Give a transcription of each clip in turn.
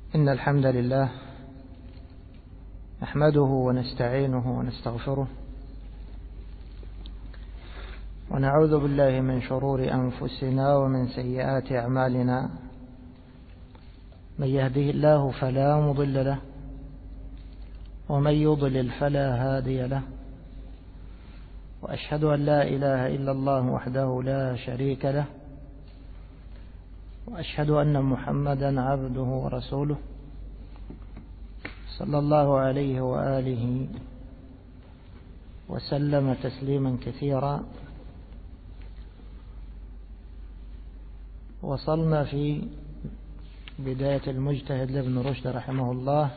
إن الحمد لله نحمده ونستعينه ونستغفره ونعوذ بالله من شرور أنفسنا ومن سيئات أعمالنا. من يهده الله فلا مضل له ومن يضلل فلا هادي له، وأشهد أن لا إله إلا الله وحده لا شريك له، وأشهد أن محمدا عبده ورسوله صلى الله عليه وآله وسلم تسليما كثيرا. وصلنا في بداية المجتهد لابن رشد رحمه الله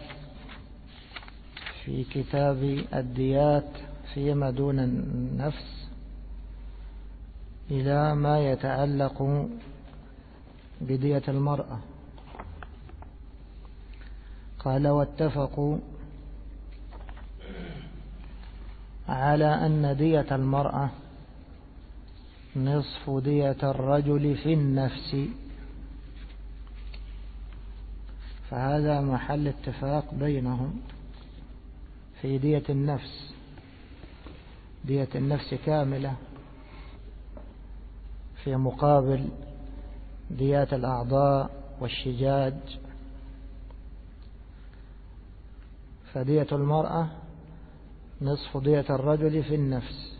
في كتاب الديات فيما دون النفس إلى ما يتعلق بدية المرأة. قال: واتفقوا على أن دية المرأة نصف دية الرجل في النفس. فهذا محل اتفاق بينهم في دية النفس، دية النفس كاملة في مقابل ديات الأعضاء والشجاج. فدية المرأة نصف دية الرجل في النفس.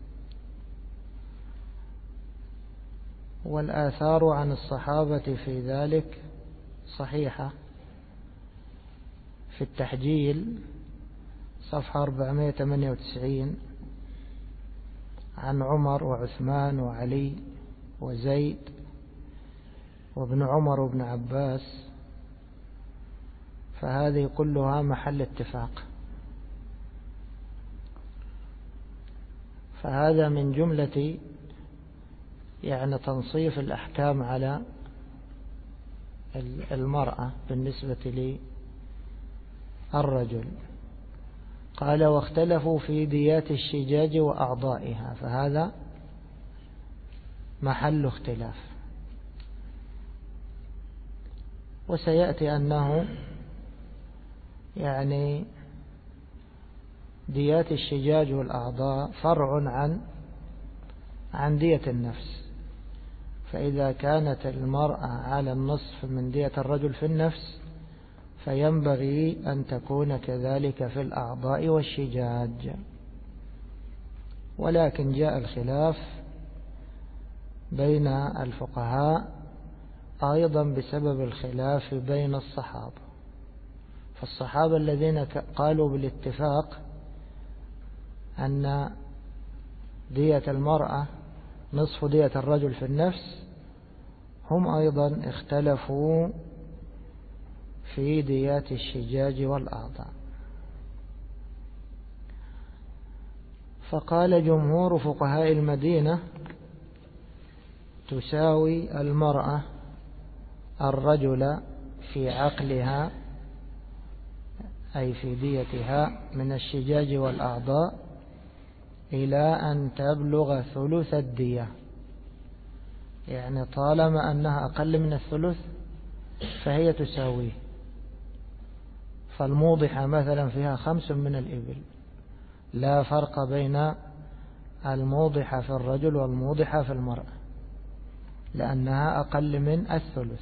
والآثار عن الصحابة في ذلك صحيحة. في التحجيل صفحة 498 عن عمر وعثمان وعلي وزيد وابن عمر وابن عباس. فهذه كلها محل اتفاق. فهذا من جملة تنصيف الأحكام على المرأة بالنسبة للرجل. قال: واختلفوا في ديات الشجاج وأعضائها. فهذا محل اختلاف. وسيأتي أنه ديات الشجاج والأعضاء فرع عن دية النفس. فإذا كانت المرأة على النصف من دية الرجل في النفس فينبغي أن تكون كذلك في الأعضاء والشجاج. ولكن جاء الخلاف بين الفقهاء أيضا بسبب الخلاف بين الصحابة. فالصحابة الذين قالوا بالاتفاق أن دية المرأة نصف دية الرجل في النفس هم أيضا اختلفوا في ديات الشجاج والأعضاء. فقال جمهور فقهاء المدينة: تساوي المرأة الرجل في عقلها، أي في ديتها من الشجاج والأعضاء، إلى أن تبلغ ثلث الدية. طالما أنها أقل من الثلث فهي تساويه. فالموضحة مثلا فيها 5 من الإبل، لا فرق بين الموضحة في الرجل والموضحة في المرأة، لأنها أقل من الثلث.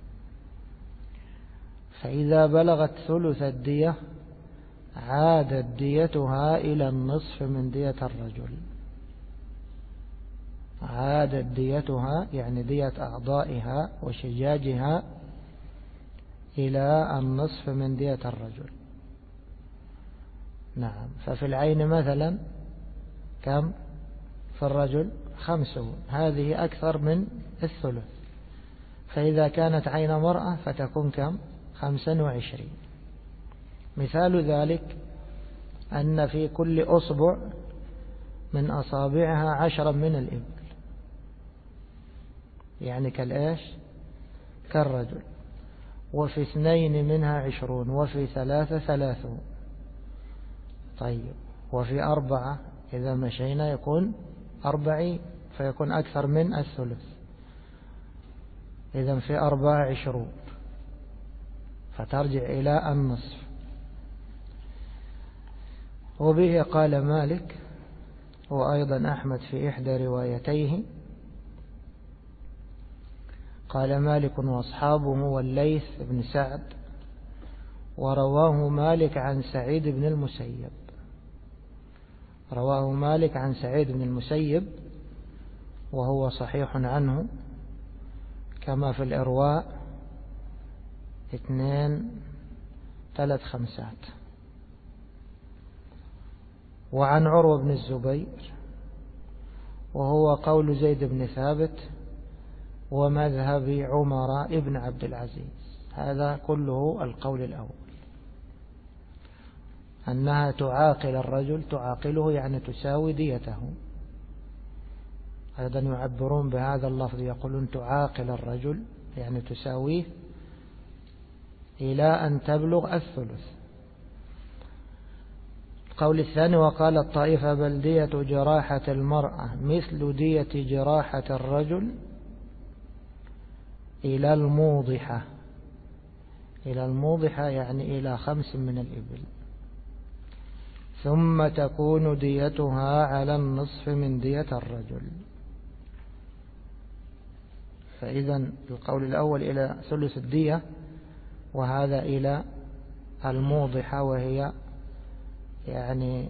فإذا بلغت ثلث الدية عادت ديتها إلى النصف من دية الرجل. عادت ديتها دية أعضائها وشجاجها إلى النصف من دية الرجل. نعم. ففي العين مثلا كم في الرجل؟ 50. هذه أكثر من الثلث. فإذا كانت عين مرأة فتكون كم؟ 25. مثال ذلك أن في كل أصبع من أصابعها 10 من الإبل، كالإيش؟ كالرجل. وفي 2 منها 20، وفي 3 30. طيب، وفي 4 إذا مشينا يكون 40، فيكون أكثر من الثلث. إذن في 24. فترجع إلى النصف. وبه قال مالك وأيضا أحمد في إحدى روايتيه. قال مالك وأصحابه والليث بن سعد، ورواه مالك عن سعيد بن المسيب. رواه مالك عن سعيد بن المسيب وهو صحيح عنه كما في الإرواء 2-3-5. وعن عروة بن الزبير وهو قول زيد بن ثابت ومذهب عمر ابن عبد العزيز. هذا كله القول الأول، أنها تعاقل الرجل، تعاقله يعني تساوي ديته. أيضا يعبرون بهذا اللفظ، يقولون تعاقل الرجل يعني تساويه إلى أن تبلغ الثلث. القول الثاني وقال الطائفة بل دية جراحة المرأة مثل دية جراحة الرجل إلى الموضحة. إلى الموضحة يعني إلى 5 من الإبل، ثم تكون ديتها على النصف من دية الرجل. فإذا القول الأول إلى ثلث الدية، وهذا إلى الموضحة وهي يعني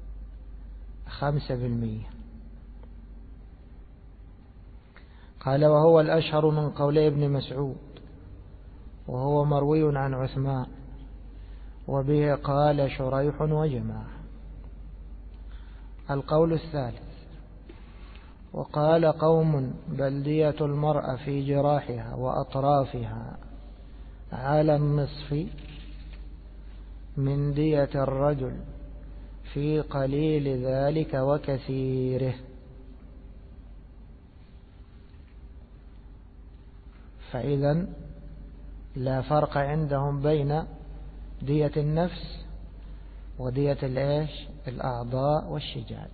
5%. قال وهو الأشهر من قولي ابن مسعود، وهو مروي عن عثمان، وبه قال شريح وجماعة. القول الثالث وقال قوم بل دية المرأة في جراحها وأطرافها على النصف من دية الرجل في قليل ذلك وكثيره. فإذا لا فرق عندهم بين دية النفس ودية الأعضاء والشجاج.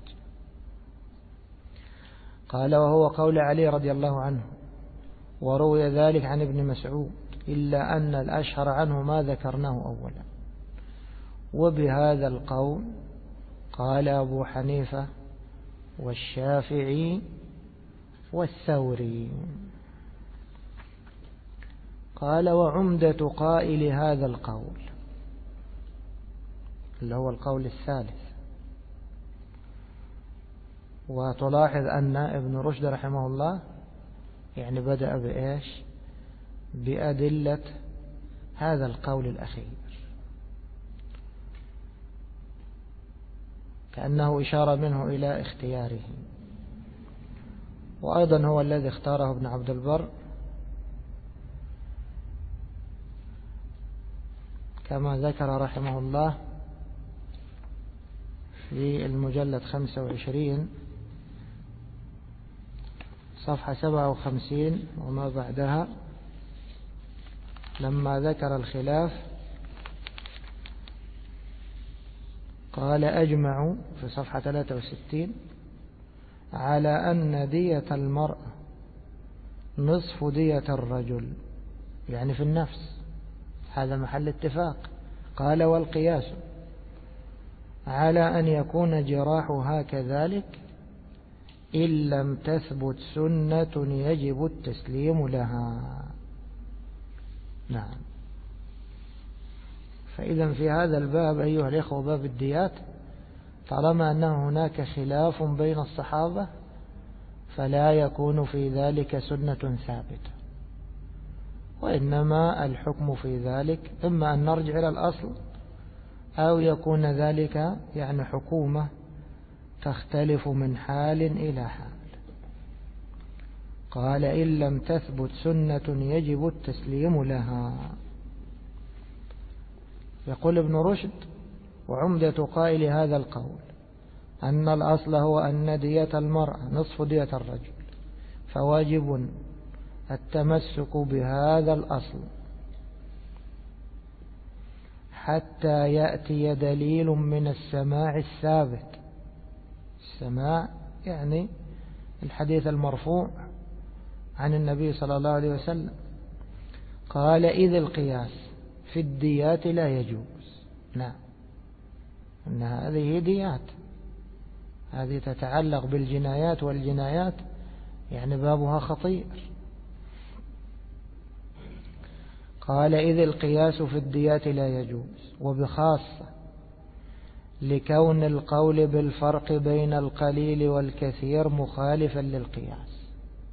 قال وهو قول علي رضي الله عنه، وروي ذلك عن ابن مسعود، إلا أن الأشهر عنه ما ذكرناه أولا. وبهذا القول قال أبو حنيفة والشافعي والثوري. قال وعمدة قائل هذا القول، اللي هو القول الثالث. وتلاحظ أن ابن رشد رحمه الله يعني بدأ بأدلة هذا القول الأخير، كأنه إشارة منه إلى اختياره. وأيضا هو الذي اختاره ابن عبد البر كما ذكر رحمه الله في المجلد 25 صفحة 57 وما بعدها، لما ذكر الخلاف قال أجمعوا في صفحة 63 على أن دية المرأة نصف دية الرجل، يعني في النفس، هذا محل اتفاق. قال والقياس على أن يكون جراحها كذلك إن لم تثبت سنة يجب التسليم لها. نعم. فإذا في هذا الباب أيها الإخوة، باب الديات، طالما أن هناك خلاف بين الصحابة فلا يكون في ذلك سنة ثابتة، وإنما الحكم في ذلك إما أن نرجع إلى الأصل أو يكون ذلك يعني حكومة تختلف من حال إلى حال. قال إن لم تثبت سنة يجب التسليم لها. يقول ابن رشد وعمدة قائل هذا القول أن الأصل هو أن دية المرأة نصف دية الرجل، فواجب التمسك بهذا الأصل حتى يأتي دليل من السماع الثابت. السماع يعني الحديث المرفوع عن النبي صلى الله عليه وسلم. قال إذ القياس في الديات لا يجوز. نعم، إن هذه ديات، هذه تتعلق بالجنايات، والجنايات يعني بابها خطير. قال إذ القياس في الديات لا يجوز، وبخاصة لكون القول بالفرق بين القليل والكثير مخالفا للقياس.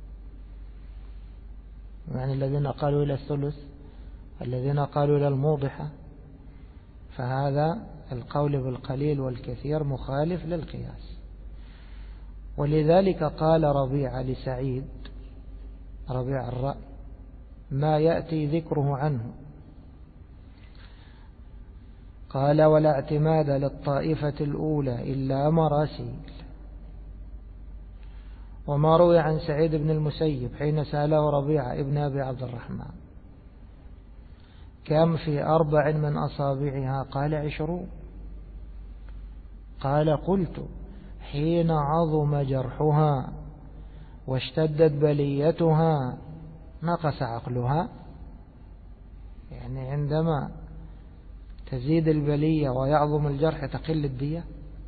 يعني الذين قالوا إلى الثلث، الذين قالوا إلى الموضحة، فهذا القول بالقليل والكثير مخالف للقياس. ولذلك قال ربيعة لسعيد، ربيع الرأي، ما يأتي ذكره عنه، قال ولا اعتماد للطائفة الأولى إلا مراسيل. وما روي عن سعيد بن المسيب حين سأله ربيعة ابن أبي عبد الرحمن كم في 4 من أصابعها؟ قال 20. قال قلت حين عظم جرحها واشتدت بليتها نقص عقلها، يعني عندما تزيد البلية ويعظم الجرح تقل الدية.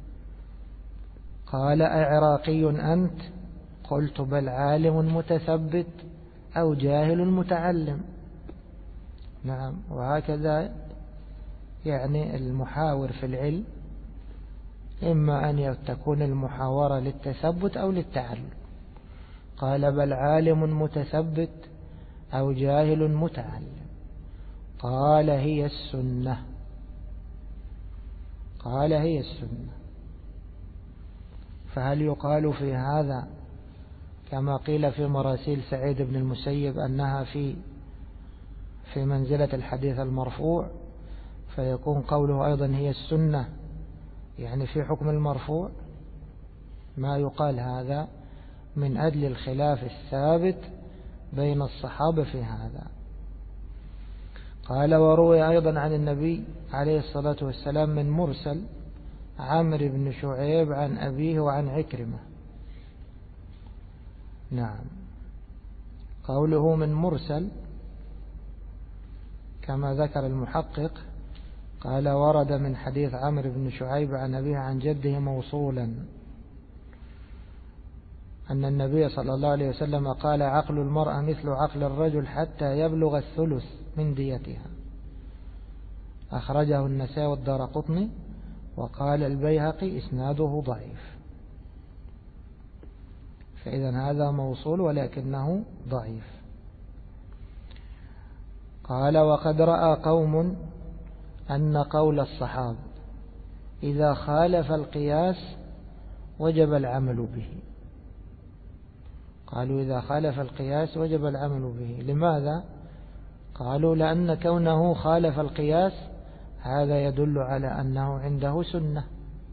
قال أعراقي أنت؟ قلت بل عالم متثبت أو جاهل متعلم. نعم، وهكذا يعني المحاور في العلم إما أن تكون المحاورة للتثبت أو للتعلم. قال بل عالم متثبت أو جاهل متعلم. قال هي السنة، قال هي السنة. فهل يقال في هذا كما قيل في مراسيل سعيد بن المسيب أنها في منزلة الحديث المرفوع، فيكون قوله أيضا هي السنة يعني في حكم المرفوع؟ ما يقال هذا من أجل الخلاف الثابت بين الصحابة في هذا. قال وروي أيضا عن النبي عليه الصلاة والسلام من مرسل عمرو بن شعيب عن أبيه وعن عكرمة. نعم، قوله من مرسل كما ذكر المحقق قال ورد من حديث عمرو بن شعيب عن أبيه عن جده موصولا أن النبي صلى الله عليه وسلم قال عقل المرأة مثل عقل الرجل حتى يبلغ الثلث من ديتها. أخرجه النسائي والدارقطني، وقال البيهقي إسناده ضعيف. فإذا هذا موصول ولكنه ضعيف. قال وقد رأى قوم أن قول الصحابة إذا خالف القياس وجب العمل به. قالوا إذا خالف القياس وجب العمل به. لماذا؟ قالوا لأن كونه خالف القياس هذا يدل على أنه عنده سنة.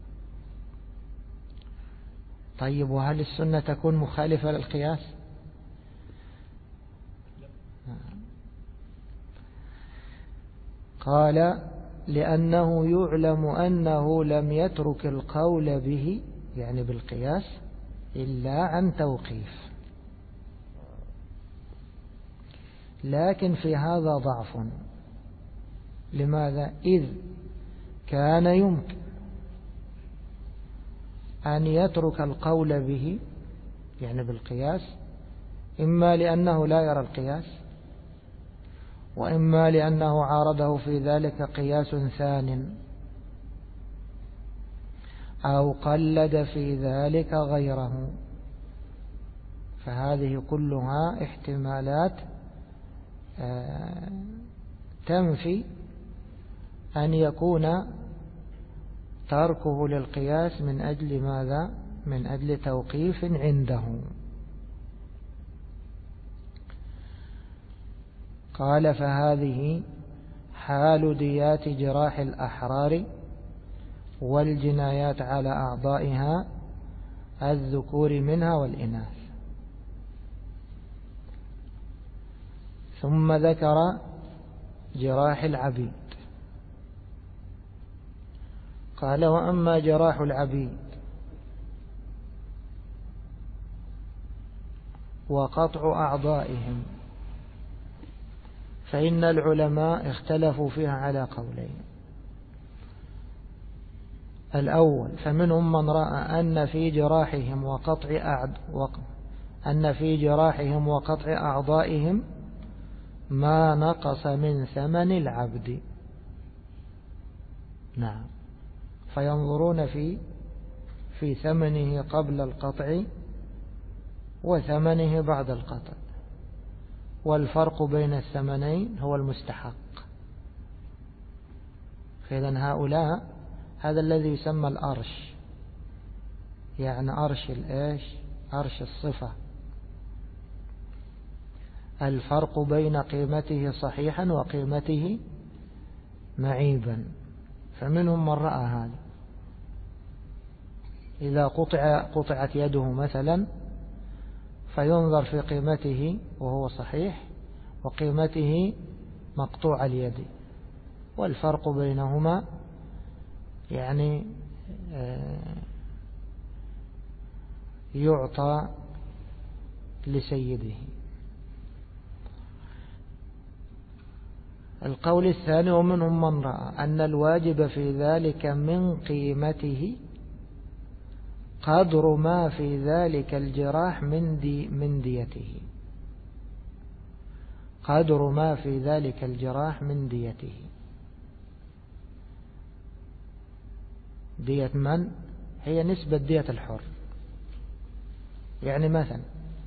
طيب وهل السنة تكون مخالفة للقياس؟ قال لأنه يعلم أنه لم يترك القول به يعني بالقياس إلا عن توقيف. لكن في هذا ضعف. لماذا؟ إذ كان يمكن أن يترك القول به يعني بالقياس إما لأنه لا يرى القياس، وإما لأنه عارضه في ذلك قياس ثان، أو قلد في ذلك غيره. فهذه كلها احتمالات تنفي أن يكون تركه للقياس من أجل ماذا؟ من أجل توقيف عنده. قال فهذه حال ديات جراح الأحرار والجنايات على أعضائها الذكور منها والإناث. ثم ذكر جراح العبيد. قال وأما جراح العبيد وقطع أعضائهم فإن العلماء اختلفوا فيها على قولين. الأول فمنهم من رأى أن في جراحهم وقطع أعضائهم ما نقص من ثمن العبد. نعم، فينظرون في ثمنه قبل القطع وثمنه بعد القطع، والفرق بين الثمنين هو المستحق. فإذن هؤلاء هذا الذي يسمى الأرش، يعني أرش الصفة، الفرق بين قيمته صحيحا وقيمته معيبا. فمنهم من رأى هذا، إذا قطعت يده مثلا فينظر في قيمته وهو صحيح وقيمته مقطوع اليد، والفرق بينهما يعني يعطى لسيده. القول الثاني ومنهم من رأى أن الواجب في ذلك من قيمته قدر ما في ذلك الجراح من ديته، قدر ما في ذلك الجراح من ديته. دية من؟ هي نسبة دية الحر. يعني مثلا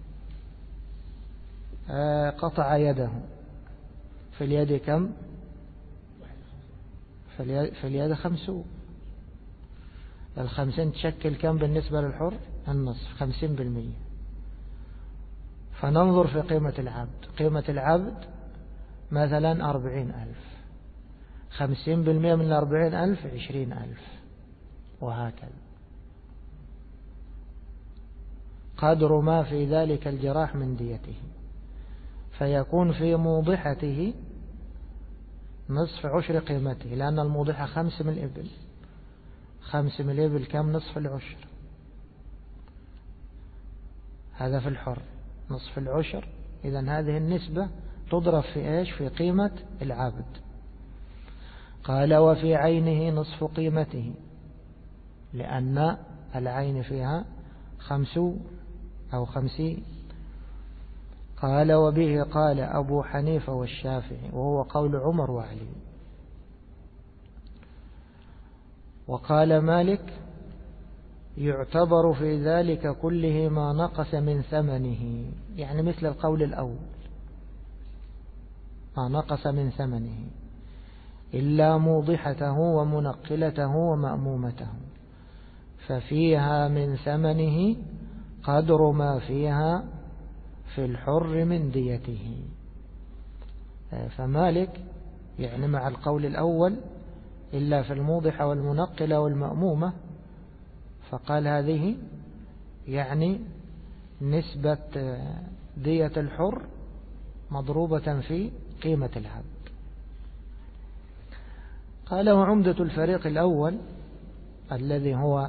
قطع يده، في اليد كم؟ في اليد 50. 50 تشكل كم بالنسبة للحر؟ النصف، 50%. فننظر في قيمة العبد. قيمة العبد مثلا 40,000، 50% من 40,000 20,000، وهكذا قدر ما في ذلك الجراح من ديته. فيكون في موضحته نصف عشر قيمته، لأن الموضحة 5 من الإبل، 5 من الإبل كم؟ نصف العشر. هذا في الحر نصف العشر. إذن هذه النسبة تضرب في قيمة العبد. قال وفي عينه نصف قيمته، لأن العين فيها 50 أو 50. قال وبه قال أبو حنيفة والشافعي، وهو قول عمر وعلي. وقال مالك يعتبر في ذلك كله ما نقص من ثمنه، يعني مثل القول الأول، ما نقص من ثمنه إلا موضحته ومنقلته ومأمومته، ففيها من ثمنه قدر ما فيها في الحر من ديته. فمالك يعني مع القول الأول إلا في الموضحة والمنقلة والمأمومة، فقال هذه يعني نسبة دية الحر مضروبة في قيمة العبد. قال وعمدة الفريق الأول الذي هو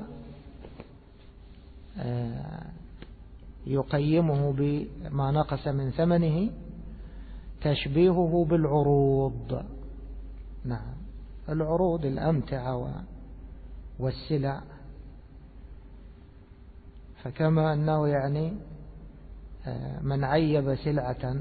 يقيمه بما نقص من ثمنه تشبيهه بالعروض. نعم، العروض الأمتعة والسلع. فكما أنه يعني من عيب سلعة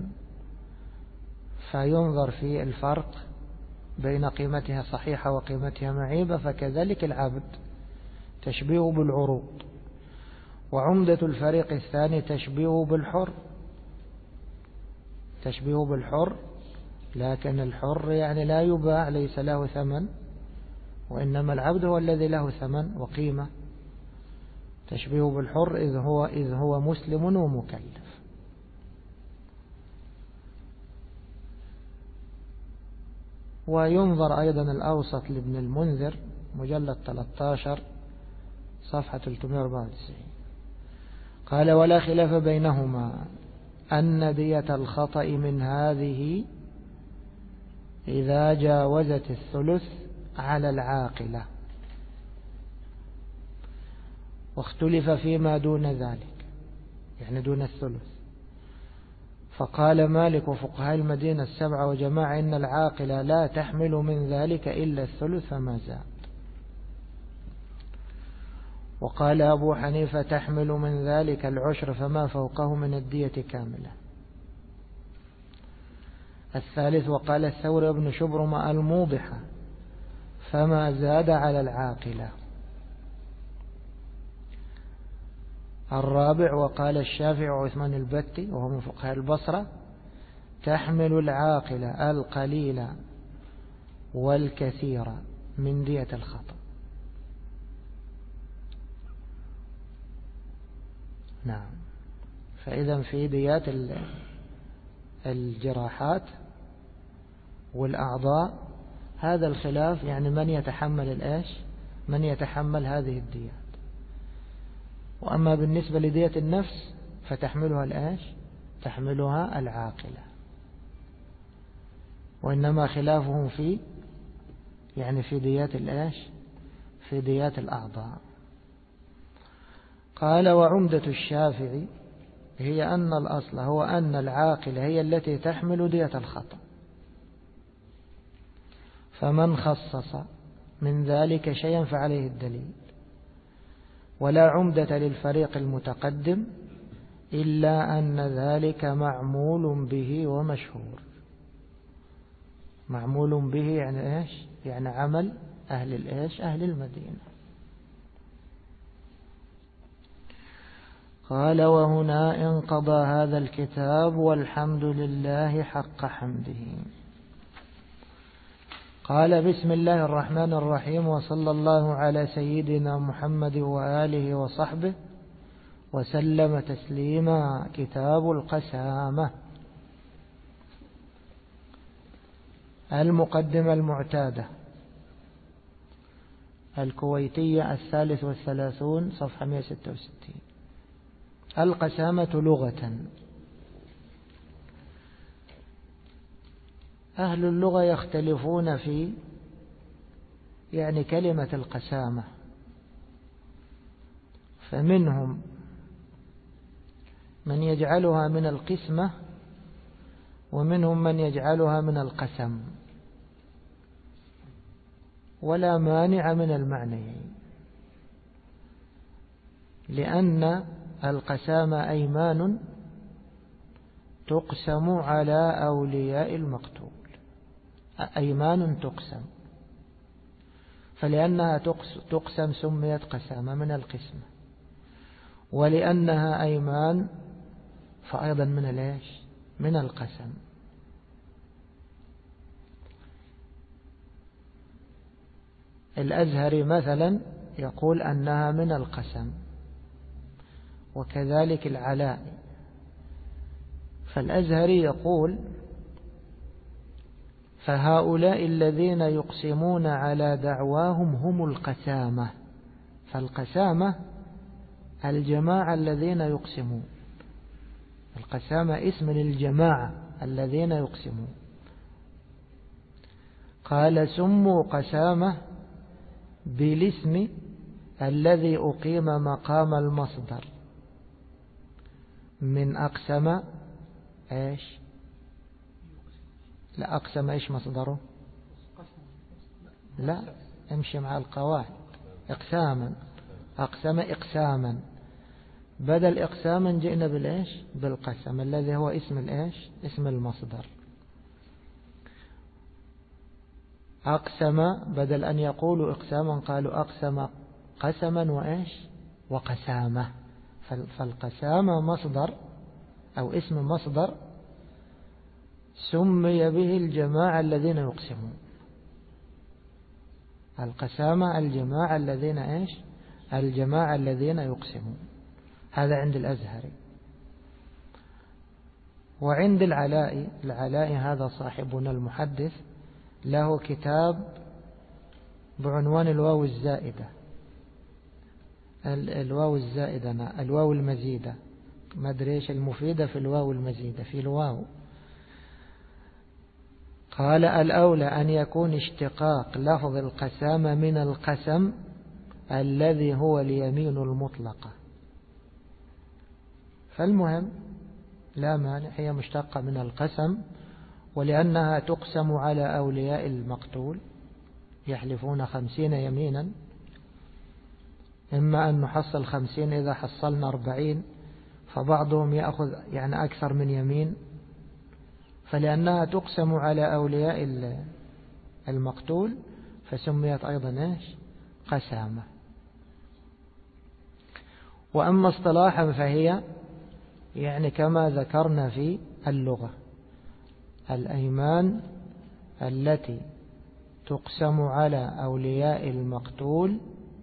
فينظر في الفرق بين قيمتها صحيحة وقيمتها معيبة، فكذلك العبد تشبيهه بالعروض. وعمدة الفريق الثاني تشبيهه بالحر، تشبيهه بالحر، لكن الحر يعني لا يباع، ليس له ثمن، وإنما العبد هو الذي له ثمن وقيمة. تشبيهه بالحر إذ هو مسلم ومكلف. وينظر أيضا الأوسط لابن المنذر مجلد 13 صفحة 394. قال ولا خلاف بينهما أن دية الخطأ من هذه إذا جاوزت الثلث على العاقلة، واختلف فيما دون ذلك، يعني دون الثلث. فقال مالك وفقهاء المدينة 7 وجماعة إن العاقلة لا تحمل من ذلك إلا الثلث فما زاد. وقال أبو حنيفة تحمل من ذلك العشر فما فوقه من الدية كاملة. الثالث وقال الثوري بن شبرمة الموضحة فما زاد على العاقلة. الرابع وقال الشافعي وعثمان البتي وهو من فقهاء البصرة تحمل العاقلة القليل والكثير من دية الخطأ. نعم. فإذا في ديات الجراحات والأعضاء هذا الخلاف، يعني من يتحمل الإيش، من يتحمل هذه الديات. وأما بالنسبة لدية النفس فتحملها الإيش، تحملها العاقلة. وإنما خلافهم في يعني في ديات الإيش، في ديات الأعضاء. قال وعمدة الشافعي هي أن الأصل هو أن العاقلة هي التي تحمل دية الخطأ، فمن خصص من ذلك شيئا فعليه الدليل، ولا عمدة للفريق المتقدم إلا أن ذلك معمول به ومشهور. معمول به يعني إيش؟ يعني عمل أهل الإيش، أهل المدينة. قال وهنا انقضى هذا الكتاب والحمد لله حق حمده. قال بسم الله الرحمن الرحيم وصلى الله على سيدنا محمد وآله وصحبه وسلم تسليما. كتاب القسامة. المقدمة المعتادة الكويتية 33 صفحة 166. القسامة لغة. أهل اللغة يختلفون في يعني كلمة القسامة، فمنهم من يجعلها من القسمة ومنهم من يجعلها من القسم، ولا مانع من المعنيين، لأن القسامة أيمان تقسم على أولياء المقتول. أيمان تقسم، فلأنها تقسم سميت قسامة من القسمة، ولأنها أيمان فأيضا من الإيش؟ من القسم. الأزهري مثلا يقول أنها من القسم، وكذلك العلاء. فالأزهري يقول فهؤلاء الذين يقسمون على دعواهم هم القسامة. فالقسامة الجماعة الذين يقسمون، القسامة اسم للجماعة الذين يقسمون. قال سموا قسامة بالاسم الذي أقيم مقام المصدر من أقسم إيش؟ لا، أقسم إيش مصدره؟ لا، امشي مع القواعد. إقساما، أقسم إقساما، بدل إقساما جئنا بالإيش؟ بالقسم الذي هو اسم الإيش؟ اسم المصدر. أقسم بدل أن يقولوا إقساما قالوا أقسم قسما وإيش؟ وقسامة. فالقسامة مصدر أو اسم مصدر سمي به الجماعة الذين يقسمون. القسامة الجماعة الذين إيش؟ الجماعة الذين يقسمون. هذا عند الأزهري. وعند العلاء هذا صاحبنا المحدث له كتاب بعنوان الواو الزائدة، الواو الزائدة، الواو المزيدة، ما أدري إيش المفيدة في الواو المزيدة في الواو. قال الأولى أن يكون اشتقاق لفظ القسامة من القسم الذي هو اليمين المطلقة. فالمهم لا مانع، هي مشتقة من القسم، ولأنها تقسم على أولياء المقتول يحلفون 50 يمينا، إما أن نحصل 50 إذا حصلنا 40، فبعضهم يأخذ يعني أكثر من يمين، فلأنها تقسم على أولياء المقتول فسميت أيضا إيش؟ قسامة. وأما اصطلاحا فهي يعني كما ذكرنا في اللغة الأيمان التي تقسم على أولياء المقتول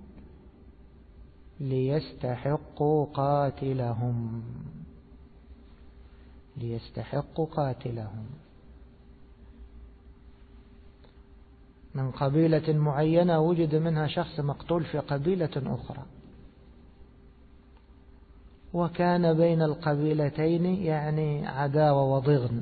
ليستحقوا قاتلهم، ليستحقوا قاتلهم من قبيلة معينة، وجد منها شخص مقتول في قبيلة أخرى، وكان بين القبيلتين يعني عداوة وضغن،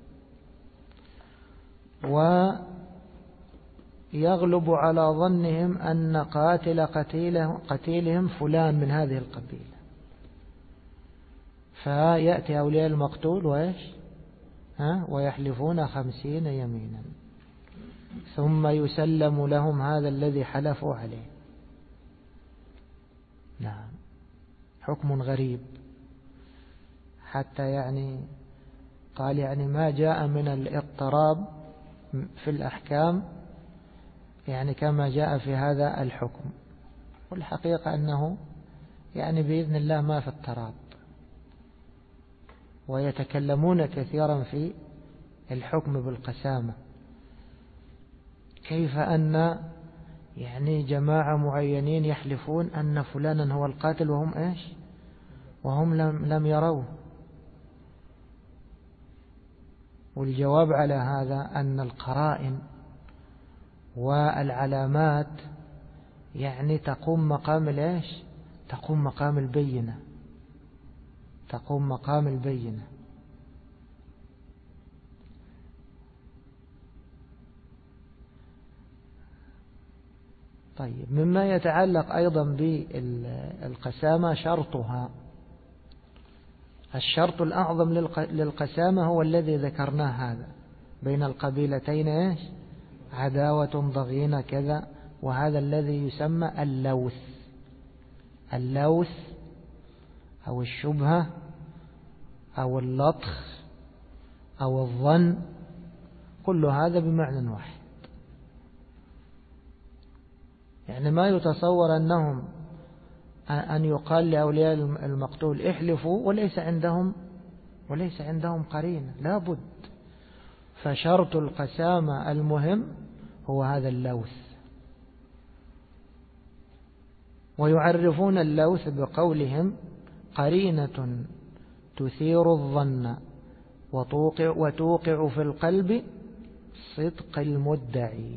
ويغلب على ظنهم أن قاتل قتيلهم فلان من هذه القبيلة، فيأتي أولياء المقتول ويحلفون 50 يمينا، ثم يسلم لهم هذا الذي حلفوا عليه. نعم، حكم غريب، حتى يعني قال يعني ما جاء من الاضطراب في الأحكام يعني كما جاء في هذا الحكم، والحقيقة أنه يعني بإذن الله ما في اضطراب، ويتكلمون كثيرا في الحكم بالقسامة، كيف أن يعني جماعة معينين يحلفون أن فلانا هو القاتل وهم لم يروه. والجواب على هذا أن القرائن والعلامات يعني تقوم مقام تقوم مقام البينة، تقوم مقام البينة. طيب، مما يتعلق أيضا بالقسامة شرطها. الشرط الأعظم للقسامة هو الذي ذكرناه، هذا بين القبيلتين عداوة ضغينة كذا، وهذا الذي يسمى اللوث أو الشبهة أو اللطخ أو الظن، كل هذا بمعنى واحد. يعني ما يتصور أن يقال لأولياء المقتول احلفوا وليس عندهم قرينة، لا بد. فشرط القسامة المهم هو هذا اللوث، ويعرفون اللوث بقولهم قرينة تثير الظن وتوقع في القلب صدق المدعي.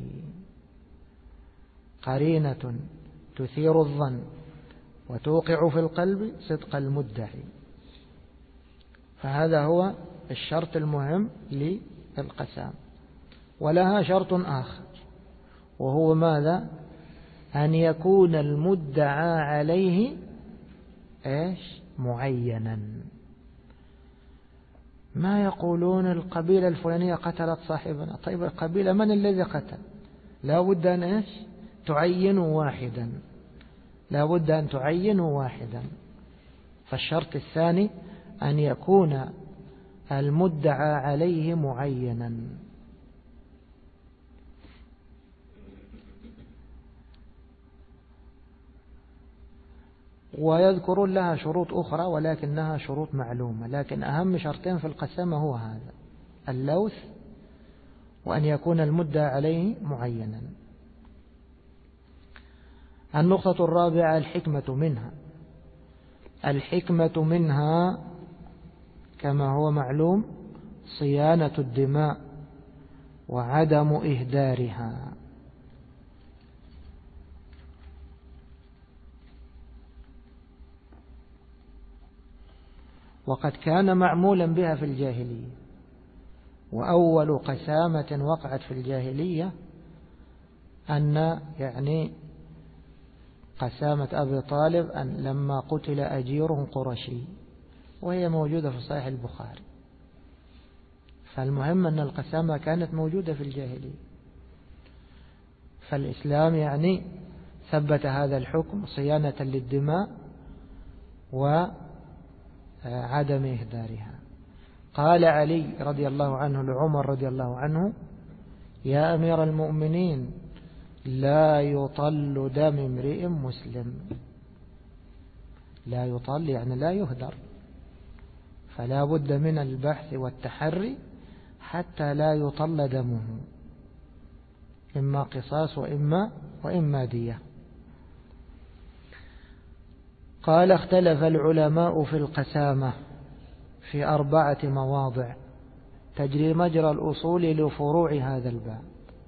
قرينة تثير الظن وتوقع في القلب صدق المدعي، فهذا هو الشرط المهم للقسام. ولها شرط آخر، وهو ماذا؟ أن يكون المدعى عليه معينا. ما يقولون القبيلة الفلانية قتلت صاحبنا، طيب القبيلة من الذي قتل؟ لا بد أن تعينوا واحدا، لا بد أن تعينوا واحدا. فالشرط الثاني أن يكون المدعى عليه معينا. ويذكرون لها شروط أخرى ولكنها شروط معلومة، لكن أهم شرطين في القسامة هو هذا: اللوث، وأن يكون المدعى عليه معينا. النقطة الرابعة الحكمة منها كما هو معلوم صيانة الدماء وعدم إهدارها. وقد كان معمولا بها في الجاهلية، وأول قسامة وقعت في الجاهلية أن يعني قسامة أبي طالب أن لما قتل أجير قرشي وهي موجودة في صحيح البخاري. فالمهم أن القسامة كانت موجودة في الجاهلية، فالإسلام يعني ثبت هذا الحكم صيانة للدماء وعدم إهدارها. قال علي رضي الله عنه لعمر رضي الله عنه: يا أمير المؤمنين، لا يطل دم امرئ مسلم. لا يطل يعني لا يهدر، فلا بد من البحث والتحري حتى لا يطل دمه، إما قصاص وإما دية. قال: اختلف العلماء في القسامة في 4 مواضع تجري مجرى الأصول لفروع هذا الباب.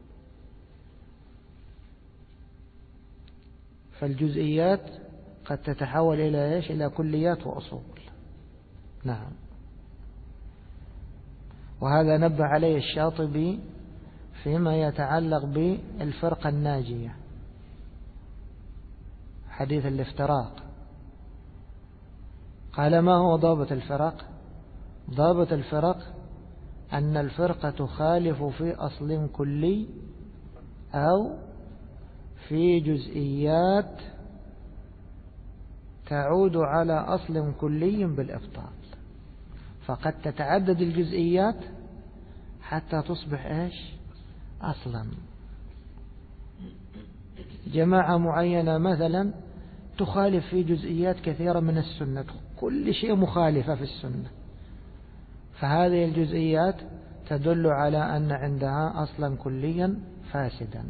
فالجزئيات قد تتحول إلى إيش؟ إلى كليات وأصول. نعم. وهذا نبه عليه الشاطبي فيما يتعلق بالفرقة الناجية، حديث الافتراق. قال: ما هو ضابط الفرق؟ ضابط الفرق أن الفرقة تخالف في أصل كلي أو في جزئيات تعود على أصل كلي بالإبطال، فقد تتعدد الجزئيات حتى تصبح إيش؟ أصلا. جماعة معينة مثلا تخالف في جزئيات كثيرة من السنة، كل شيء مخالفة في السنة، فهذه الجزئيات تدل على أن عندها أصلا كليا فاسدا.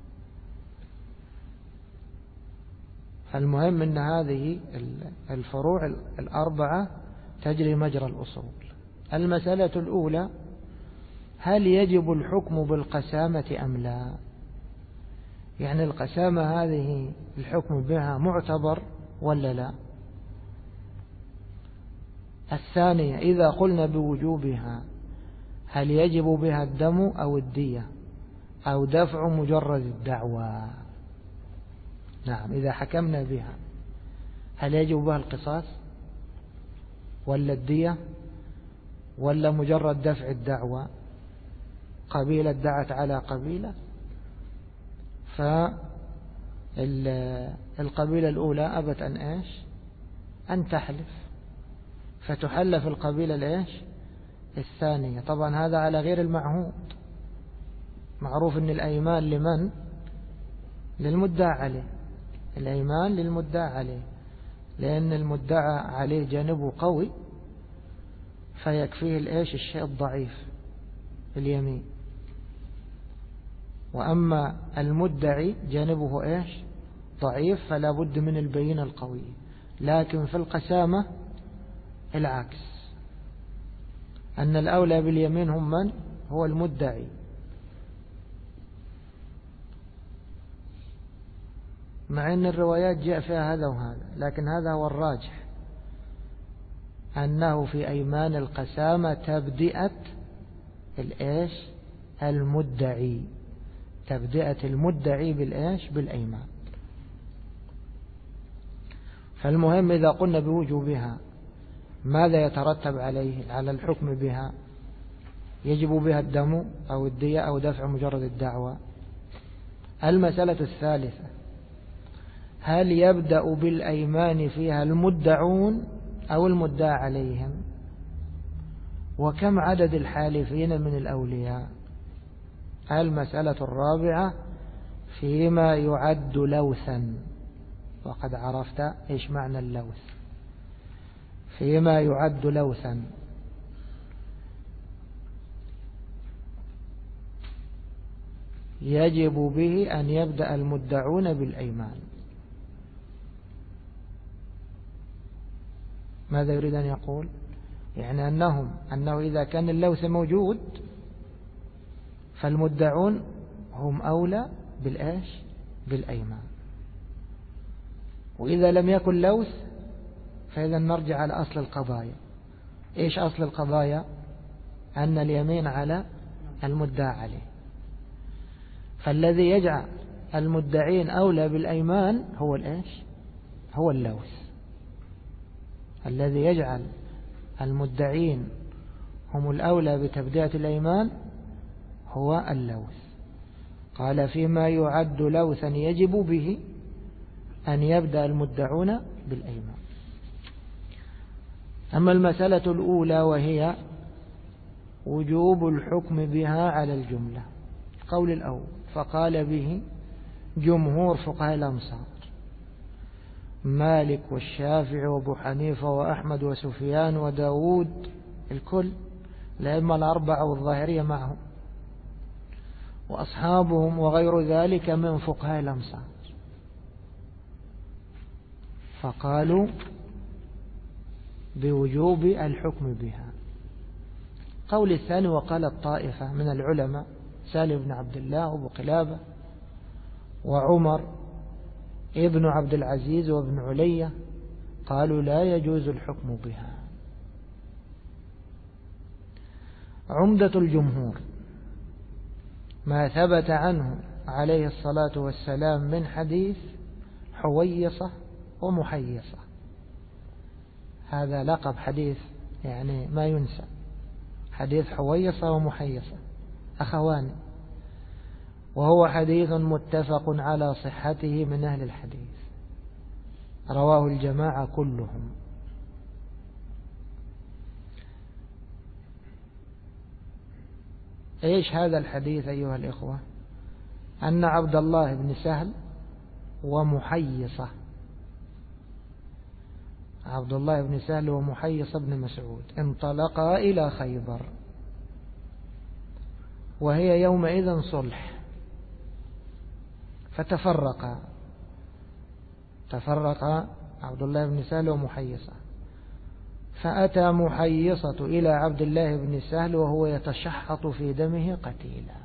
فالمهم أن هذه الفروع 4 تجري مجرى الأصول. المسألة الأولى: هل يجب الحكم بالقسامة أم لا؟ يعني القسامة هذه الحكم بها معتبر ولا لا؟ الثانية: إذا قلنا بوجوبها هل يجب بها الدم أو الدية أو دفع مجرد الدعوى؟ نعم، إذا حكمنا بها هل يجب بها القصاص ولا الدية ولا مجرد دفع الدعوى؟ قبيلة دعت على قبيلة، فالقبيلة الأولى أبت أن إيش؟ أن تحلف، فتحلف القبيلة الإيش؟ الثانية. طبعا هذا على غير المعهود. معروف أن الأيمان لمن؟ للمدعى عليه. الأيمان للمدعى عليه، لأن المدعى عليه جانبه قوي فيكفيه الإيش؟ الشيء الضعيف، اليمين. وأما المدعي جانبه إيش؟ ضعيف، فلا بد من البينة القوية. لكن في القسامة العكس، أن الأولى باليمين هم من؟ هو المدعي. مع أن الروايات جاء فيها هذا وهذا، لكن هذا هو الراجح، أنه في أيمان القسامة تبدئة الإيش؟ المدعي، تبدئة المدعي بالإيش؟ بالأيمان. فالمهم إذا قلنا بوجوبها ماذا يترتب عليه على الحكم بها؟ يجب بها الدم أو الدية أو دفع مجرد الدعوى؟ المسألة الثالثة: هل يبدأ بالأيمان فيها المدعون أو المدعى عليهم؟ وكم عدد الحالفين من الأولياء؟ المسألة الرابعة: فيما يعد لوثا. وقد عرفت إيش معنى اللوث. فيما يعد لوثا، يجب به أن يبدأ المدعون بالأيمان. ماذا يريد أن يقول؟ يعني أنه إذا كان اللوث موجود فالمدعون هم أولى بالإيش؟ بالأيمان. وإذا لم يكن لوث فإذا نرجع على أصل القضايا. إيش أصل القضايا؟ أن اليمين على المدعى عليه. فالذي يجعل المدعين أولى بالأيمان هو الإيش؟ هو اللوث. الذي يجعل المدعين هم الأولى بتبدئة الأيمان هو اللوث. قال فيما يعد لوثا يجب به أن يبدأ المدعون بالأيمان. أما المسألة الأولى وهي وجوب الحكم بها على الجملة، قول الأول فقال به جمهور فقهاء الأمصار مالك والشافعي وابو حنيفة وأحمد وسفيان وداود، الكل الأئمة الأربعة والظاهرية معهم وأصحابهم وغير ذلك من فقهاء الأمصار، فقالوا بوجوب الحكم بها. قول الثاني وقال الطائفة من العلماء سالم بن عبد الله وابو قلابة وعمر ابن عبد العزيز وابن علية قالوا لا يجوز الحكم بها. عمدة الجمهور ما ثبت عنه عليه الصلاة والسلام من حديث حويصة ومحيصة، هذا لقب حديث يعني ما ينسى، حديث حويصة ومحيصة أخوان، وهو حديث متفق على صحته من أهل الحديث، رواه الجماعة كلهم. إيش هذا الحديث أيها الإخوة؟ أن عبد الله بن سهل ومحيصة، عبد الله بن سهل ومحيصة بن مسعود انطلقا إلى خيبر، وهي يومئذ صلح، فتفرقا عبد الله بن سهل ومحيصة، فأتى محيصة إلى عبد الله بن سهل وهو يتشحط في دمه قتيلا،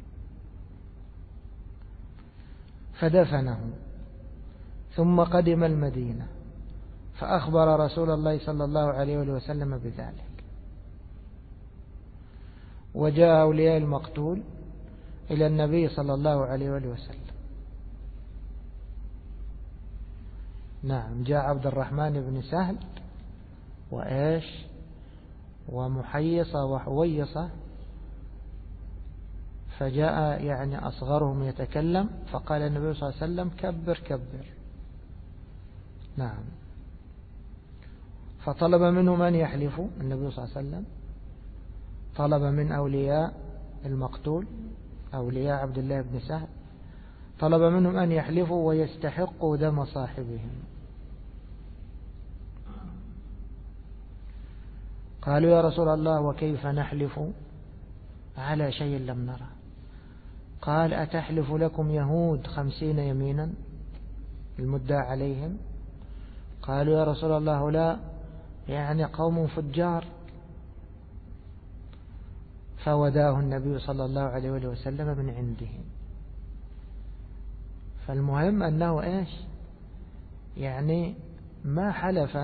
فدفنه، ثم قدم المدينة فأخبر رسول الله صلى الله عليه وسلم بذلك، وجاء أولياء المقتول إلى النبي صلى الله عليه وسلم. نعم، جاء عبد الرحمن بن سهل وإيش ومحيصة وحويصة، فجاء يعني أصغرهم يتكلم، فقال النبي صلى الله عليه وسلم كبر كبر. نعم، فطلب منهم أن يحلفوا، النبي صلى الله عليه وسلم طلب من أولياء المقتول أولياء عبد الله بن سهل، طلب منهم أن يحلفوا ويستحقوا دم صاحبهم. قالوا يا رسول الله وكيف نحلف على شيء لم نره؟ قال أتحلف لكم يهود 50 يمينا المدعى عليهم؟ قالوا يا رسول الله لا، يعني قوم فجار. فوداه النبي صلى الله عليه وسلم من عنده. فالمهم أنه إيش يعني ما حلف،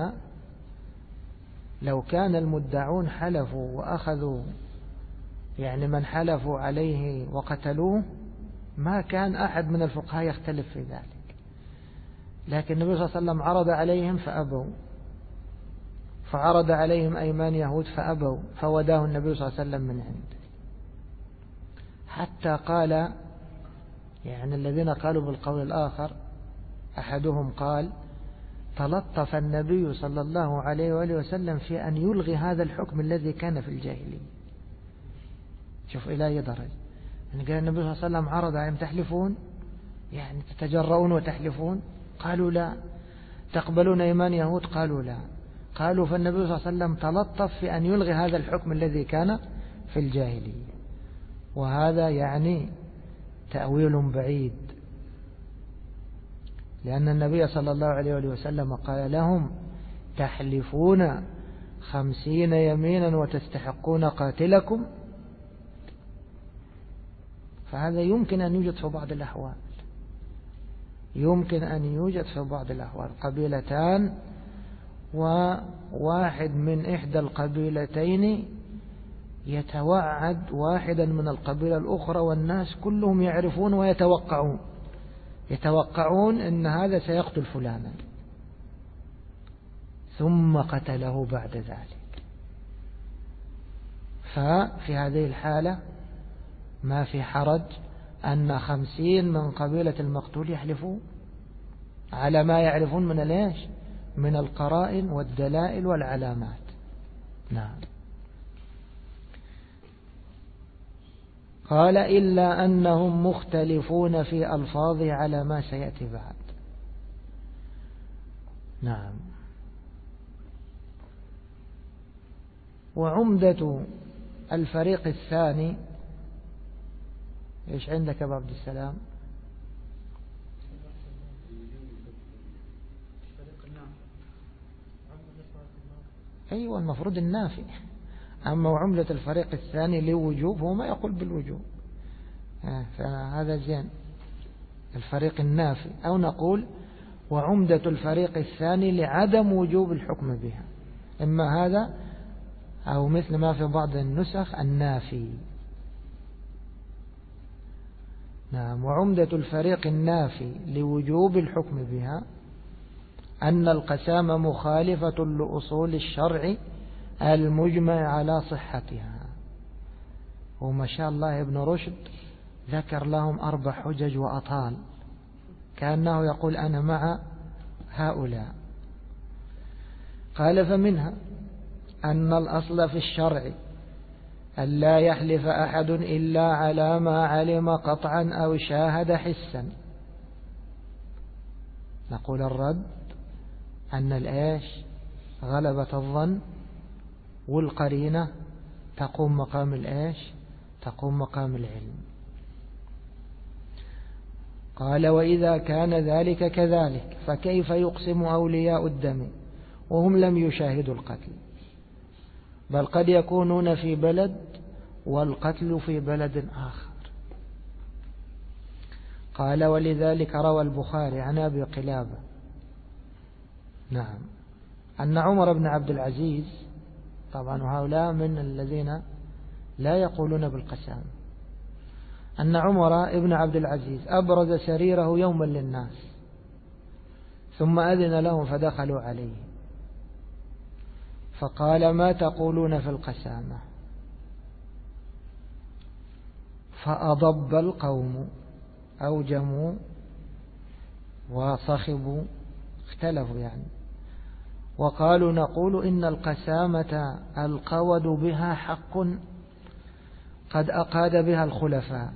لو كان المدعون حلفوا وأخذوا يعني من حلفوا عليه وقتلوه ما كان أحد من الفقهاء يختلف في ذلك، لكن النبي صلى الله عليه وسلم عرض عليهم فأبوا، فعرض عليهم أيمان يهود فأبوا، فوداه النبي صلى الله عليه وسلم من عنده. حتى قال يعني الذين قالوا بالقول الآخر، أحدهم قال تلطف النبي صلى الله عليه وآله وسلم في أن يلغي هذا الحكم الذي كان في الجاهلية. شوف إلى أي درجة، يعني قال النبي صلى الله عليه وسلم عرض عليهم تحلفون، يعني تتجرؤون وتحلفون؟ قالوا لا. تقبلون إيمان يهود؟ قالوا لا. قالوا فالنبي صلى الله عليه وسلم تلطف في أن يلغي هذا الحكم الذي كان في الجاهلية. وهذا يعني تأويل بعيد، لأن النبي صلى الله عليه وسلم قال لهم تحلفون 50 يمينا وتستحقون قاتلكم، فهذا يمكن أن يوجد في بعض الأحوال، يمكن أن يوجد في بعض الأحوال قبيلتان وواحد من إحدى القبيلتين يتوعد واحدا من القبيلة الأخرى، والناس كلهم يعرفون يتوقعون أن هذا سيقتل فلانا، ثم قتله بعد ذلك. ففي هذه الحالة ما في حرج أن 50 من قبيلة المقتول يحلفون على ما يعرفون من الإيش؟ من القرائن والدلائل والعلامات. نعم. قال إلا أنهم مختلفون في ألفاظه على ما سيأتي بعد. نعم. وعمدة الفريق الثاني إيش عندك يا أبو عبد السلام؟ أيوة المفروض النافي. أما وعمدة الفريق الثاني لوجوب هو ما يقول بالوجوب، فهذا زين الفريق النافي. أو نقول وعمدة الفريق الثاني لعدم وجوب الحكم بها، إما هذا أو مثل ما في بعض النسخ النافي. نعم. وعمدة الفريق النافي لوجوب الحكم بها أن القسامة مخالفة لأصول الشرع المجمع على صحتها. وما شاء الله ابن رشد ذكر لهم 4 حجج وأطال، كأنه يقول أنا مع هؤلاء. قال فمنها أن الأصل في الشرع أن لا يحلف أحد إلا على ما علم قطعا أو شاهد حسا. نقول الرد أن الإيش؟ غلبة الظن والقرينة تقوم مقام الإيش؟ تقوم مقام العلم. قال وإذا كان ذلك كذلك فكيف يقسم أولياء الدم وهم لم يشاهدوا القتل، بل قد يكونون في بلد والقتل في بلد آخر. قال ولذلك روى البخاري عن أبي قلابة نعم أن عمر بن عبد العزيز، طبعا هؤلاء من الذين لا يقولون بالقسام، أن عمر بن عبد العزيز أبرز سريره يوما للناس ثم أذن لهم فدخلوا عليه فقال ما تقولون في القسامة؟ فأضب القوم، أوجموا وصخبوا، اختلفوا يعني، وقالوا نقول إن القسامة القود بها حق قد أقاد بها الخلفاء.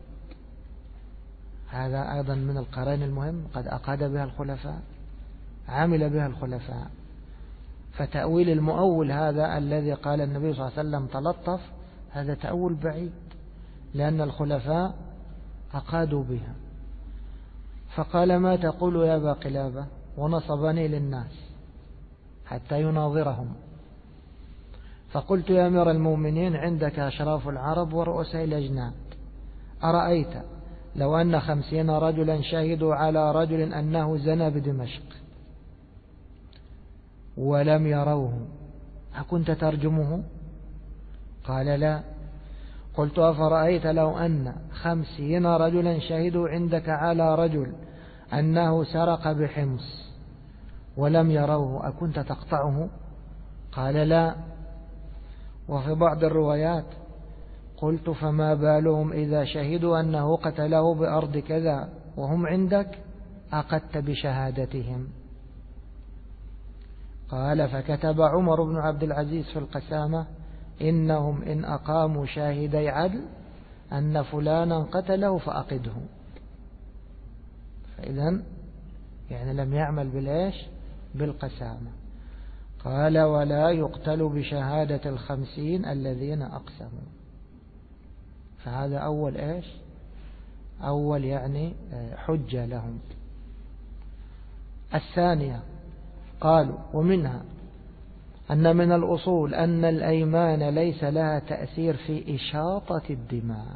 هذا أيضا من القرائن المهم، قد أقاد بها الخلفاء، عمل بها الخلفاء. فتأويل المؤول هذا الذي قال النبي صلى الله عليه وسلم تلطف، هذا تأويل بعيد، لأن الخلفاء أقادوا بها. فقال ما تقول يا أبا قلابة؟ ونصبني للناس حتى يناظرهم. فقلت يا أمير المؤمنين عندك أشراف العرب ورؤساء الأجناد، أرأيت لو أن 50 رجلا شهدوا على رجل أنه زنى بدمشق ولم يروه أكنت ترجمه؟ قال لا. قلت أفرأيت لو أن 50 رجلا شهدوا عندك على رجل أنه سرق بحمص ولم يروه أكنت تقطعه؟ قال لا. وفي بعض الروايات قلت فما بالهم إذا شهدوا أنه قتله بأرض كذا وهم عندك أقدت بشهادتهم؟ قال فكتب عمر بن عبد العزيز في القسامة إنهم إن أقاموا شاهدي عدل أن فلانا قتله فأقده. فإذن يعني لم يعمل بالإيش؟ بالقسامة. قال ولا يقتل بشهادة 50 الذين أقسموا. فهذا أول إيش؟ أول يعني حجة لهم. الثانية قالوا ومنها أن من الأصول أن الأيمان ليس لها تأثير في إشاطة الدماء.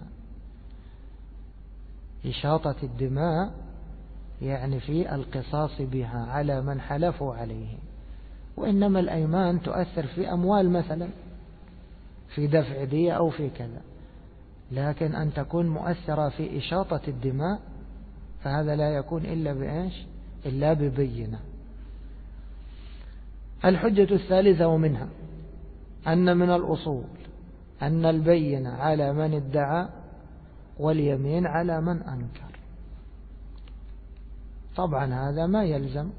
إشاطة الدماء يعني في القصاص بها على من حلفوا عليه، وإنما الأيمان تؤثر في أموال مثلا، في دفع دية أو في كذا، لكن أن تكون مؤثرة في إشاطة الدماء فهذا لا يكون إلا بإيش؟ إلا ببينة. الحجة الثالثة ومنها أن من الأصول أن البينة على من ادعى واليمين على من أنكر. طبعا هذا ما يلزم،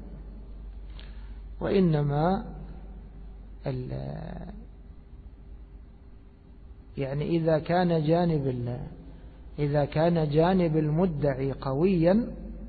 وإنما يعني إذا كان جانب المدعي قويا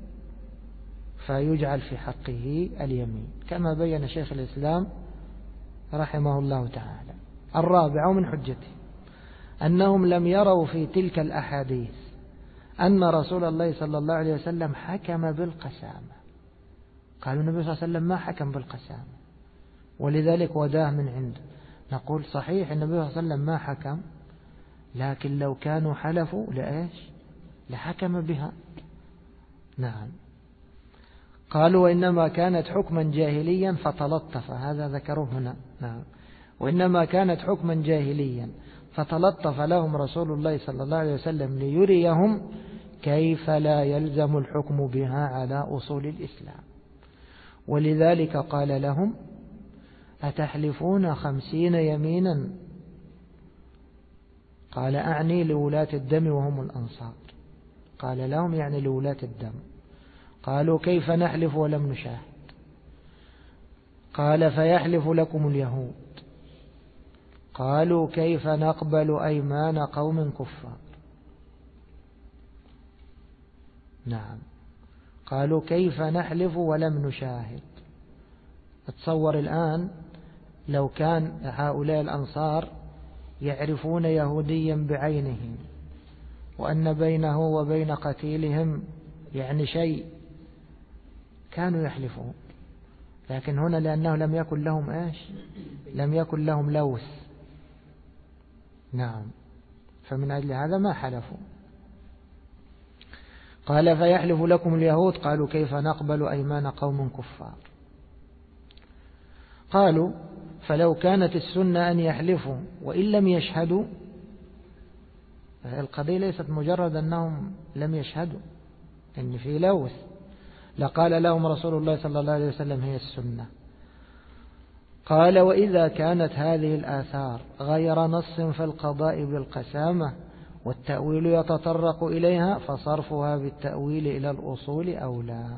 فيجعل في حقه اليمين، كما بين شيخ الإسلام رحمه الله تعالى. الرابع من حجته أنهم لم يروا في تلك الأحاديث أن رسول الله صلى الله عليه وسلم حكم بالقسامة. قالوا النبي صلى الله عليه وسلم ما حكم بالقسامة، ولذلك وداه من عنده. نقول صحيح النبي صلى الله عليه وسلم ما حكم، لكن لو كانوا حلفوا لإيش؟ لحكم بها. نعم. قالوا وإنما كانت حكما جاهليا فتلطف، هذا ذكروه هنا. نعم. وإنما كانت حكما جاهليا فتلطف لهم رسول الله صلى الله عليه وسلم ليريهم كيف لا يلزم الحكم بها على أصول الإسلام. ولذلك قال لهم أتحلفون 50 يمينا؟ قال أعني لولاة الدم وهم الأنصار. قال لهم يعني لولاة الدم. قالوا كيف نحلف ولم نشاهد؟ قال فيحلف لكم اليهود. قالوا كيف نقبل أيمان قوم كفار؟ نعم. قالوا كيف نحلف ولم نشاهد؟ تصور الآن لو كان هؤلاء الأنصار يعرفون يهوديا بعينه وأن بينه وبين قتيلهم يعني شيء، كانوا يحلفون. لكن هنا لأنه لم يكن لهم إيش؟ لم يكن لهم لوث. نعم. فمن أجل هذا ما حلفوا. قال فيحلف لكم اليهود. قالوا كيف نقبل أيمان قوم كفار؟ قالوا فلو كانت السنة أن يحلفوا وإن لم يشهدوا، القضية ليست مجرد أنهم لم يشهدوا، إن في لوث، لقال لهم رسول الله صلى الله عليه وسلم هي السنة. قال وإذا كانت هذه الآثار غير نص في القضاء بالقسامة والتأويل يتطرق إليها فصرفها بالتأويل إلى الأصول أولى.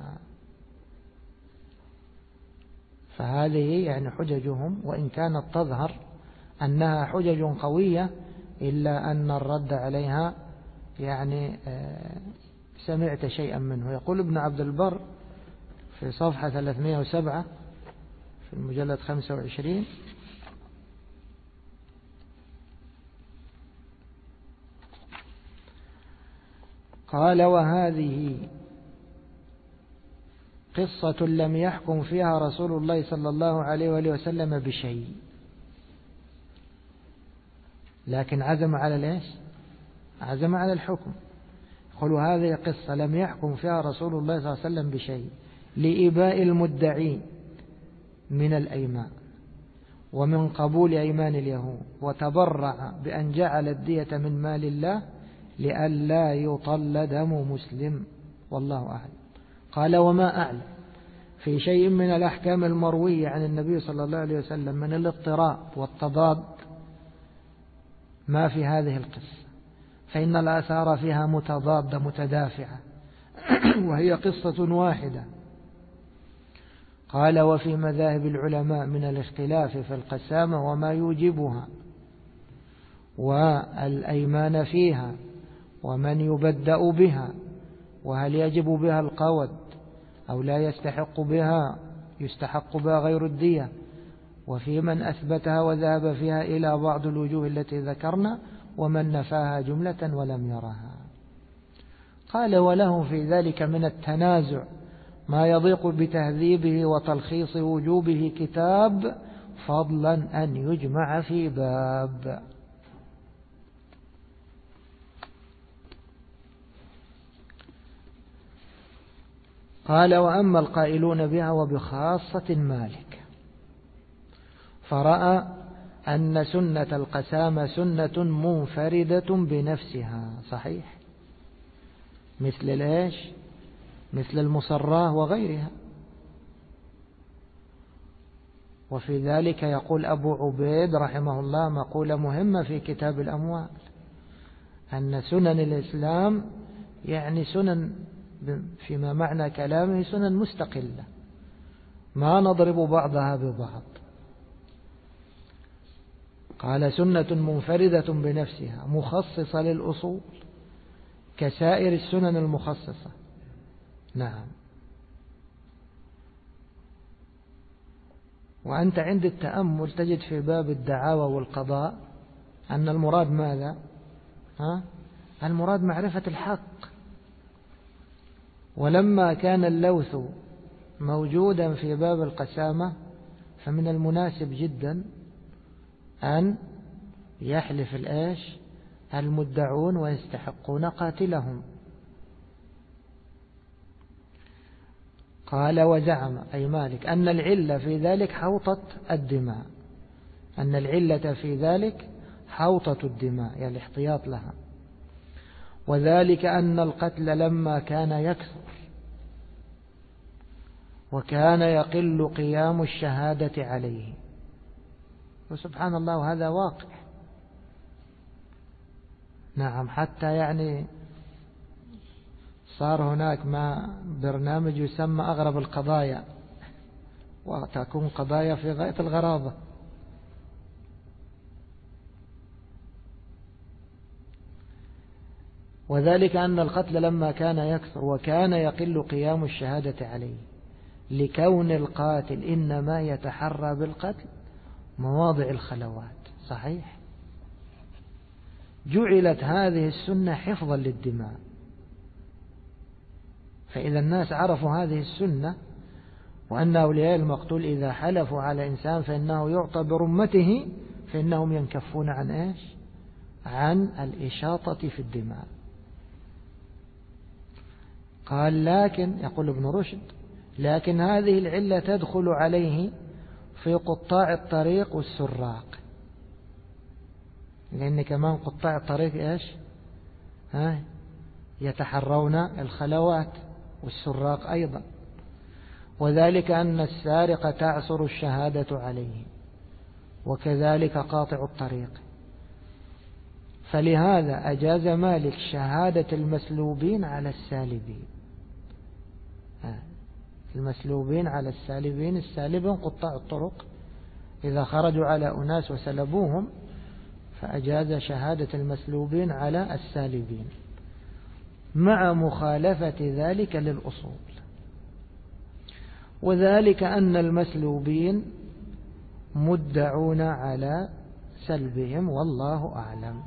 فهذه يعني حججهم، وإن كانت تظهر أنها حجج قوية إلا أن الرد عليها يعني سمعت شيئا منه. يقول ابن عبد البر في صفحة 307 في المجلد 25: قال وهذه قصة لم يحكم فيها رسول الله صلى الله عليه وآله وسلم بشيء، لكن عزم على ليش؟ عزم على الحكم. يقول هذه قصة لم يحكم فيها رسول الله صلى الله عليه وسلم بشيء لإباء المدعين من الأيمان ومن قبول أيمان اليهود، وتبرع بأن جعل الدية من مال الله لئلا يطل دم مسلم، والله أعلم. قال وما أعلم في شيء من الأحكام المروية عن النبي صلى الله عليه وسلم من الاضطراب والتضاد ما في هذه القصة، فإن الآثار فيها متضادة متدافعة وهي قصة واحدة. قال وفي مذاهب العلماء من الاختلاف في القسامة وما يوجبها والأيمان فيها ومن يبدأ بها، وهل يجب بها القود أو لا يستحق بها غير الدية، وفي من أثبتها وذهب فيها إلى بعض الوجوه التي ذكرنا، ومن نفاها جملة ولم يرها. قال وله في ذلك من التنازع ما يضيق بتهذيبه وتلخيص وجوبه كتاب، فضلا أن يجمع في باب. قال وأما القائلون بها وبخاصة مالك فرأى أن سنة القسامة سنة منفردة بنفسها، صحيح، مثل الإيش؟ مثل المصراه وغيرها. وفي ذلك يقول أبو عبيد رحمه الله مقولة مهمة في كتاب الأموال، أن سنن الإسلام يعني سنن فيما معنى كلامه سنن مستقلة، ما نضرب بعضها ببعض. قال سنة منفردة بنفسها مخصصة للأصول كسائر السنن المخصصة. نعم. وأنت عند التأمل تجد في باب الدعاوى والقضاء أن المراد ماذا؟ المراد معرفة الحق. ولما كان اللوث موجودا في باب القسامة فمن المناسب جدا أن يحلف المدعون ويستحقون قاتلهم. قال وزعم أي مالك أن العلة في ذلك حوطة الدماء، أن العلة في ذلك حوطة الدماء يعني الاحتياط لها، وذلك أن القتل لما كان يكثر وكان يقل قيام الشهادة عليه. وسبحان الله هذا واقع. نعم. حتى يعني صار هناك ما برنامج يسمى أغرب القضايا، وتكون قضايا في غاية الغرابة. وذلك أن القتل لما كان يكثر وكان يقل قيام الشهادة عليه لكون القاتل إنما يتحرى بالقتل مواضع الخلوات. صحيح. جعلت هذه السنة حفظا للدماء، فإذا الناس عرفوا هذه السنة وأن أولياء المقتول إذا حلفوا على إنسان فإنه يعطى برمته فإنهم ينكفون عن عن الإشاطة في الدماء. قال لكن يقول ابن رشد لكن هذه العلة تدخل عليه في قطاع الطريق والسراق، لأن كمان قطاع الطريق يتحرون الخلوات والسراق أيضا. وذلك أن السارق تعسر الشهادة عليه وكذلك قاطع الطريق، فلهذا أجاز مالك شهادة المسلوبين على السالبين. المسلوبين على السالبين، السالبين قطاع الطرق إذا خرجوا على أناس وسلبوهم فأجاز شهادة المسلوبين على السالبين مع مخالفة ذلك للأصول. وذلك أن المسلوبين مدعون على سلبهم والله أعلم.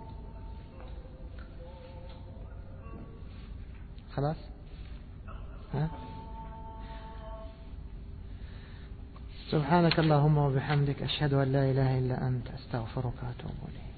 خلاص. سبحانك اللهم وبحمدك أشهد أن لا إله إلا أنت أستغفرك وأتوب إليك.